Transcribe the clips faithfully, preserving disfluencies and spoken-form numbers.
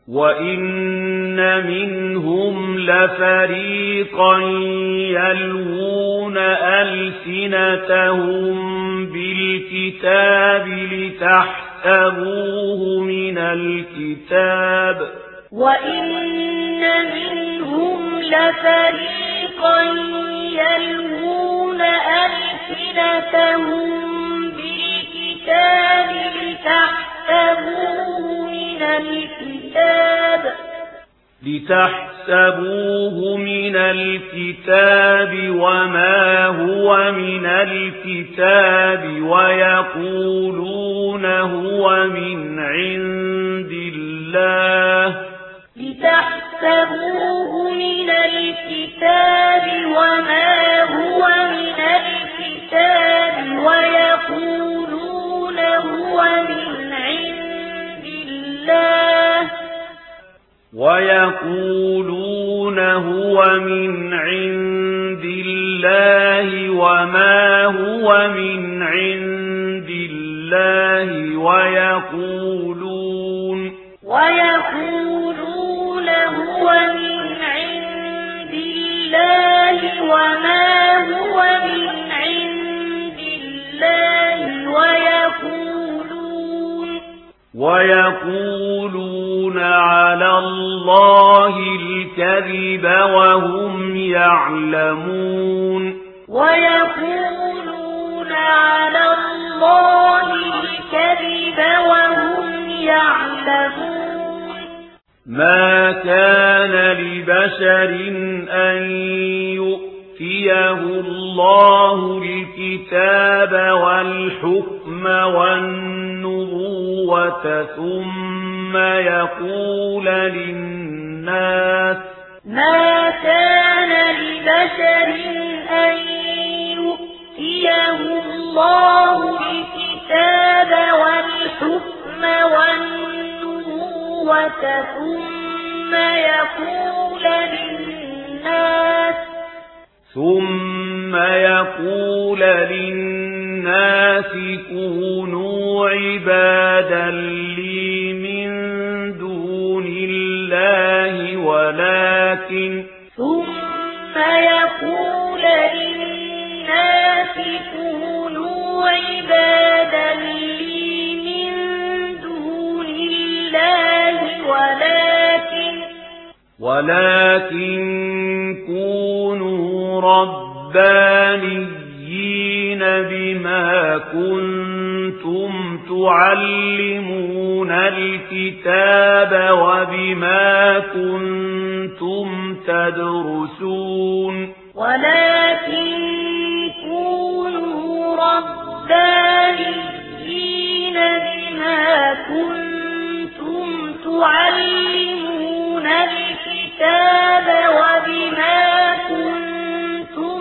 وَإِنَّ مِنْهُمْ لَفَرِيقًا يَلْوُونَ أَلْسِنَتَهُم بِالْكِتَابِ لِتَحْسَبُوهُ مِنَ الْكِتَابِ وَإِنَّ مِنْهُمْ لَفَرِيقًا يَلْوُونَ أَلْسِنَتَهُم بِالْكِتَابِ لِتَحْسَبُوهُ مِنَ الْكِتَابِ لِتَحْسَبُوهُ مِنَ الْكِتَابِ وَمَا هُوَ مِنَ الْكِتَابِ وَيَقُولُونَ هُوَ مِنْ عِندِ اللَّهِ لِتَحْسَبُوهُ مِنَ الْكِتَابِ وَمَا هُوَ مِنَ الْكِتَابِ وَيَقُولُونَ هُوَ مِنْ عِندِ اللَّهِ وَيَقُولُونَ هُوَ مِنْ عِندِ اللَّهِ وَمَا هُوَ مِنْ عِندِ اللَّهِ وَيَقُولُونَ وَيَقُولُونَ هُوَ مِنْ عِندِ اللَّهِ وَمَا هُوَ مِنْ عِندِ اللَّهِ وَيَقُولُونَ وَيَقُولُونَ عَلَى اللَّهِ الْكَذِبَ وَهُمْ يَعْلَمُونَ وَيَقُولُونَ عَلَى اللَّهِ الْكَذِبَ وَهُمْ يَعْلَمُونَ مَا كَانَ لِبَشَرٍ أَن يُؤْتِيَهُ اللَّهُ الْكِتَابَ وَالْحُكْمَ وَالنُّبُوَّةَ ثُمَّ يَقُولَ لِلنَّاسِ مَا كَانَ لِبَشَرٍ أَن يُؤْتِيَهُ اللَّهُ الْكِتَابَ وَالْحُكْمَ وَالنُّبُوَّةَ ثُمَّ يَقُولَ لِلنَّاسِ ثُمَّ يَقُولَ لِلنَّاسِ كُونُوا عِبَادًا لِّي مِن دُونِ اللَّهِ وَلَكِن ثُمَّ يَقُولَ لِلنَّاسِ كُونُوا عِبَادًا لِّي مِن دُونِ اللَّهِ وَلَكِن وَلَكِن كُونُوا رَبَّانِيِّينَ بِمَا كُنتُمْ تُعَلِّمُونَ الْكِتَابَ وَبِمَا كُنتُمْ تَدْرُسُونَ وَلَكِن كُونُوا رَبَّانِيِّينَ بِمَا كُنتُمْ تُعَلِّمُونَ الْكِتَابَ وَبِمَا كُنتُمْ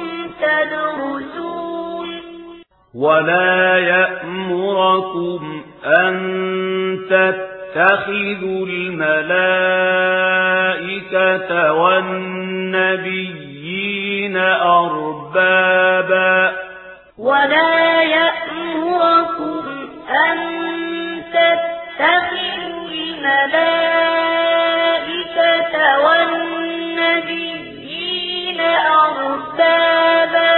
تَدْرُسُونَ وَلَا يَأْمُرَكُمْ أَن تَتَّخِذُوا الْمَلَائِكَةَ وَالنَّبِيِّينَ أَرْبَابًا وَلَا يَأْمُرَكُمْ أَن تَتَّخِذُوا الْمَلَائِكَةَ وَالنَّبِيِّينَ أَرْبَابًا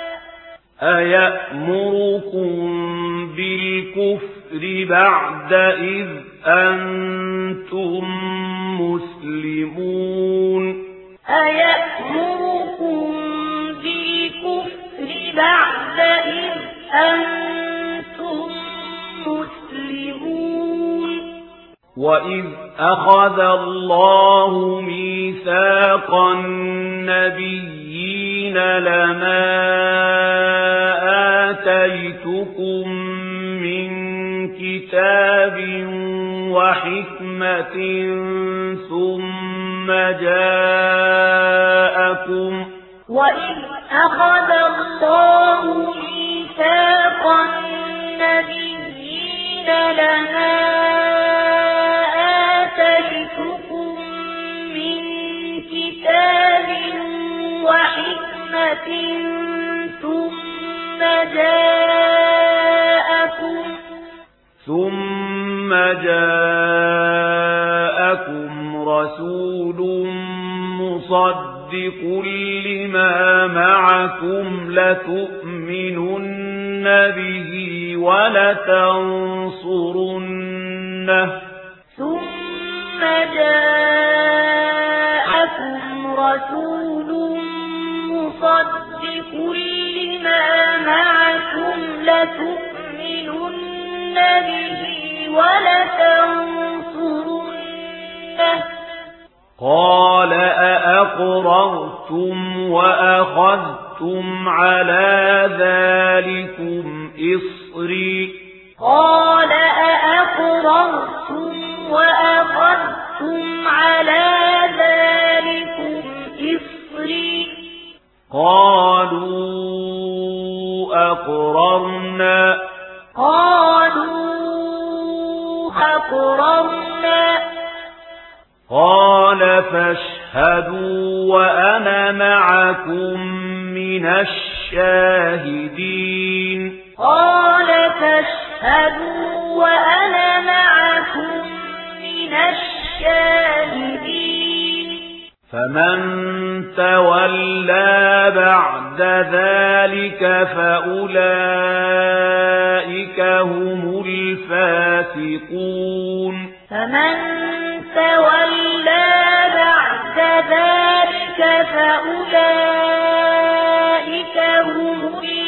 أَيَأْمُرُكُم بِالْكُفْرِ بَعْدَ إِذْ أَنتُم مُّسْلِمُونَ أَيَأْمُرُكُم بِالْكُفْرِ بَعْدَ إِذْ أَنتُم مُّسْلِمُونَ وَإِذْ أَخَذَ اللَّهُ مِيثَاقَ النَّبِيِّينَ لَمَا آتَيْتُكُم مِّن كِتَابٍ وَحِكْمَةٍ ثُمَّ جَاءَكُمْ وَإِذْ أَخَذَ اللَّهُ مِيثَاقَ النَّبِيِّينَ لَمَا آتَيْتُكُم مِّن كِتَابٍ وَحِكْمَةٍ ثُمَّ جَاءَكُمْ ثُمَّ جَاءَكُمْ رسول مصدق لما معكم لتؤمنن به ولتنصرنه ثم جاءكم رسول مصدق لما معكم لتؤمنن به ولتنصرنه قال أأقررتم وأخذتم على ذلكم إصري قال أأقررتم وأخذتم على ذلكم إصري قالوا أقررنا قالوا أقررنا قال فاشهدوا وأنا معكم من الشاهدين قال فاشهدوا وأنا معكم من الشاهدين فمن تولى بعد ذلك فأولئك هم الفاسقون فمن تولى بعد ذلك فأولئك هم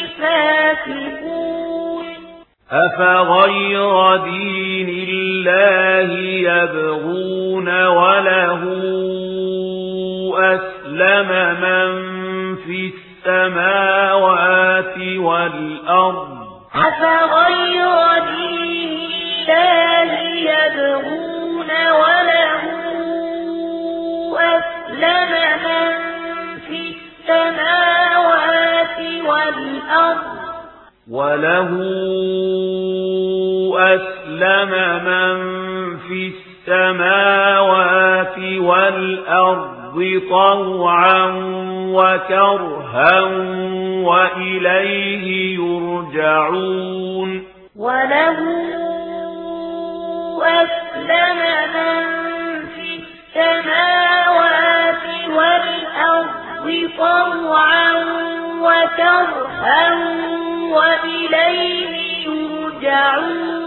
الفاسقون أفغير دين الله يبغون وله أسلم من في السماوات والأرض أفغير دين الله يبغون وله أسلم من في السماوات والأرض وله أسلم من في السماوات والأرض طوعا وكرها وإليه يرجعون وله أسلم من في السماوات والأرض طوعا وكرها وإليه يرجعون